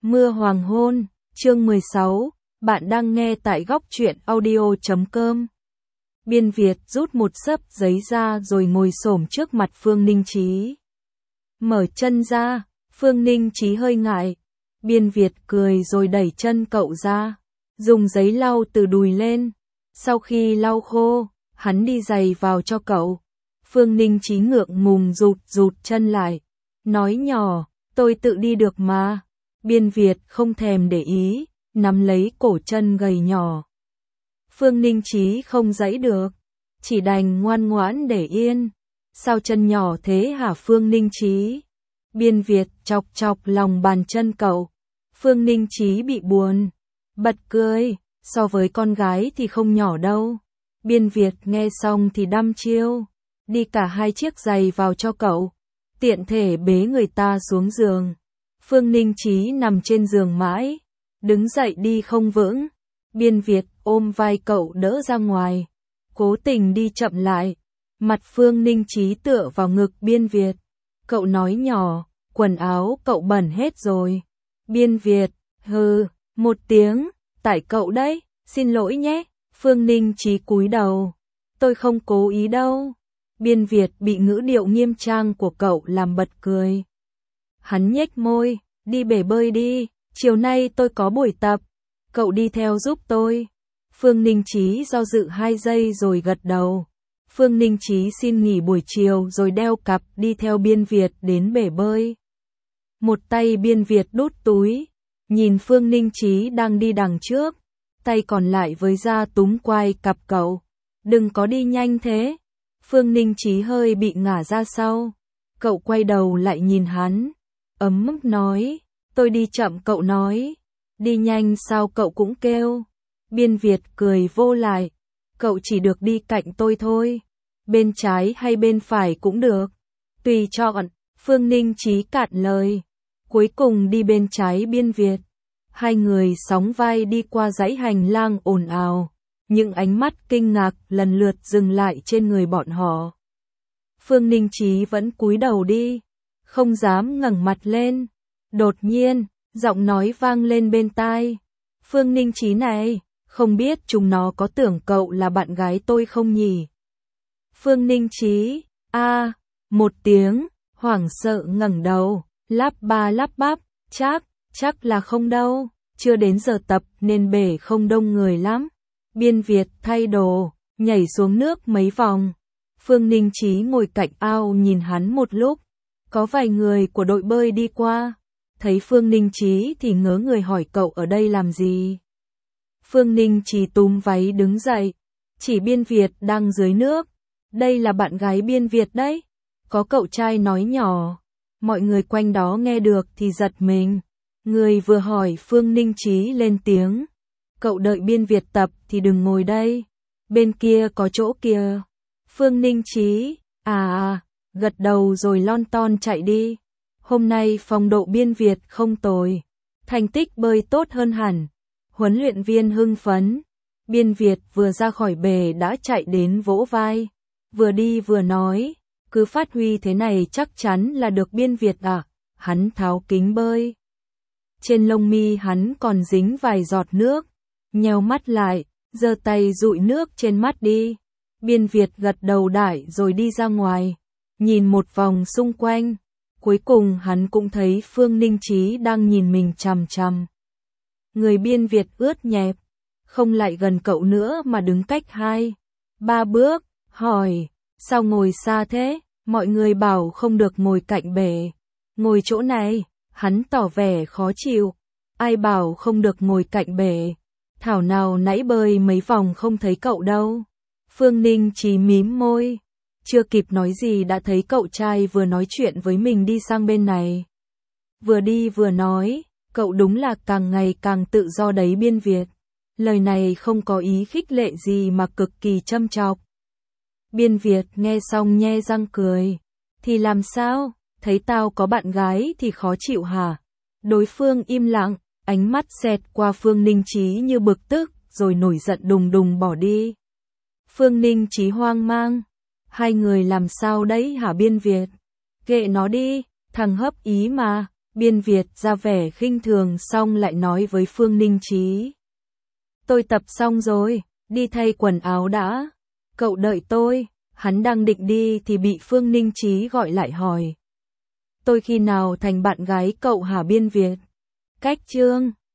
Mưa hoàng hôn, chương 16, bạn đang nghe tại góc truyện audio.com. Biên Việt rút một xấp giấy ra rồi ngồi xổm trước mặt Phương Ninh Chí. Mở chân ra, Phương Ninh Chí hơi ngại. Biên Việt cười rồi đẩy chân cậu ra, dùng giấy lau từ đùi lên. Sau khi lau khô, hắn đi giày vào cho cậu. Phương Ninh Chí ngượng ngùng rụt chân lại, nói nhỏ, tôi tự đi được mà. Biên Việt không thèm để ý, nắm lấy cổ chân gầy nhỏ. Phương Ninh Chí không giãy được, chỉ đành ngoan ngoãn để yên. Sao chân nhỏ thế hả Phương Ninh Chí? Biên Việt chọc chọc lòng bàn chân cậu. Phương Ninh Chí bị buồn, bật cười, so với con gái thì không nhỏ đâu. Biên Việt nghe xong thì đăm chiêu, đi cả hai chiếc giày vào cho cậu, tiện thể bế người ta xuống giường. Phương Ninh Chí nằm trên giường mãi, đứng dậy đi không vững. Biên Việt ôm vai cậu đỡ ra ngoài, cố tình đi chậm lại. Mặt Phương Ninh Chí tựa vào ngực Biên Việt. Cậu nói nhỏ, quần áo cậu bẩn hết rồi. Biên Việt, hừ, một tiếng, tại cậu đấy, xin lỗi nhé. Phương Ninh Chí cúi đầu, tôi không cố ý đâu. Biên Việt bị ngữ điệu nghiêm trang của cậu làm bật cười. Hắn nhếch môi, đi bể bơi đi, chiều nay tôi có buổi tập, cậu đi theo giúp tôi. Phương Ninh Chí do dự 2 giây rồi gật đầu. Phương Ninh Chí xin nghỉ buổi chiều rồi đeo cặp đi theo Biên Việt đến bể bơi. Một tay Biên Việt đút túi, nhìn Phương Ninh Chí đang đi đằng trước, tay còn lại với da túm quai cặp cậu. Đừng có đi nhanh thế. Phương Ninh Chí hơi bị ngả ra sau. Cậu quay đầu lại nhìn hắn, ấm ức nói, tôi đi chậm cậu nói, đi nhanh sao cậu cũng kêu. Biên Việt cười vô lại, cậu chỉ được đi cạnh tôi thôi, bên trái hay bên phải cũng được, tùy chọn. Phương Ninh Chí cạn lời, cuối cùng đi bên trái Biên Việt. Hai người sóng vai đi qua dãy hành lang ồn ào, những ánh mắt kinh ngạc lần lượt dừng lại trên người bọn họ. Phương Ninh Chí vẫn cúi đầu đi, không dám ngẩng mặt lên. Đột nhiên, giọng nói vang lên bên tai. Phương Ninh Chí này, không biết chúng nó có tưởng cậu là bạn gái tôi không nhỉ? Phương Ninh Chí, một tiếng, hoảng sợ ngẩng đầu, lắp ba lắp bắp, chắc là không đâu, chưa đến giờ tập nên bể không đông người lắm. Biên Việt thay đồ, nhảy xuống nước mấy vòng. Phương Ninh Chí ngồi cạnh ao nhìn hắn một lúc. Có vài người của đội bơi đi qua, thấy Phương Ninh Chí thì ngớ người hỏi cậu ở đây làm gì. Phương Ninh Chí túm váy đứng dậy, chỉ Biên Việt đang dưới nước. Đây là bạn gái Biên Việt đấy. Có cậu trai nói nhỏ. Mọi người quanh đó nghe được thì giật mình. Người vừa hỏi Phương Ninh Chí lên tiếng. Cậu đợi Biên Việt tập thì đừng ngồi đây. Bên kia có chỗ kìa. Phương Ninh Chí, gật đầu rồi lon ton chạy đi. Hôm nay phong độ Biên Việt không tồi, thành tích bơi tốt hơn hẳn. Huấn luyện viên hưng phấn. Biên Việt vừa ra khỏi bể đã chạy đến vỗ vai, vừa đi vừa nói, cứ phát huy thế này chắc chắn là được Biên Việt à. Hắn tháo kính bơi, trên lông mi hắn còn dính vài giọt nước, nheo mắt lại, giơ tay dụi nước trên mắt đi. Biên Việt gật đầu đại rồi đi ra ngoài, nhìn một vòng xung quanh. Cuối cùng hắn cũng thấy Phương Ninh Chí đang nhìn mình chằm chằm. Người Biên Việt ướt nhẹp, không lại gần cậu nữa mà đứng cách 2-3 bước, hỏi, sao ngồi xa thế? Mọi người bảo không được ngồi cạnh bể, ngồi chỗ này. Hắn tỏ vẻ khó chịu, ai bảo không được ngồi cạnh bể, thảo nào nãy bơi mấy vòng không thấy cậu đâu. Phương Ninh Chí mím môi, chưa kịp nói gì đã thấy cậu trai vừa nói chuyện với mình đi sang bên này. Vừa đi vừa nói, cậu đúng là càng ngày càng tự do đấy Biên Việt. Lời này không có ý khích lệ gì mà cực kỳ châm chọc. Biên Việt nghe xong nhe răng cười, thì làm sao, thấy tao có bạn gái thì khó chịu hả? Đối phương im lặng, ánh mắt xẹt qua Phương Ninh Chí như bực tức, rồi nổi giận đùng đùng bỏ đi. Phương Ninh Chí hoang mang, hai người làm sao đấy hả Biên Việt? Kệ nó đi, thằng hấp ý mà. Biên Việt ra vẻ khinh thường xong lại nói với Phương Ninh Chí. Tôi tập xong rồi, đi thay quần áo đã. Cậu đợi tôi. Hắn đang định đi thì bị Phương Ninh Chí gọi lại hỏi. Tôi khi nào thành bạn gái cậu hả Biên Việt? Cách chương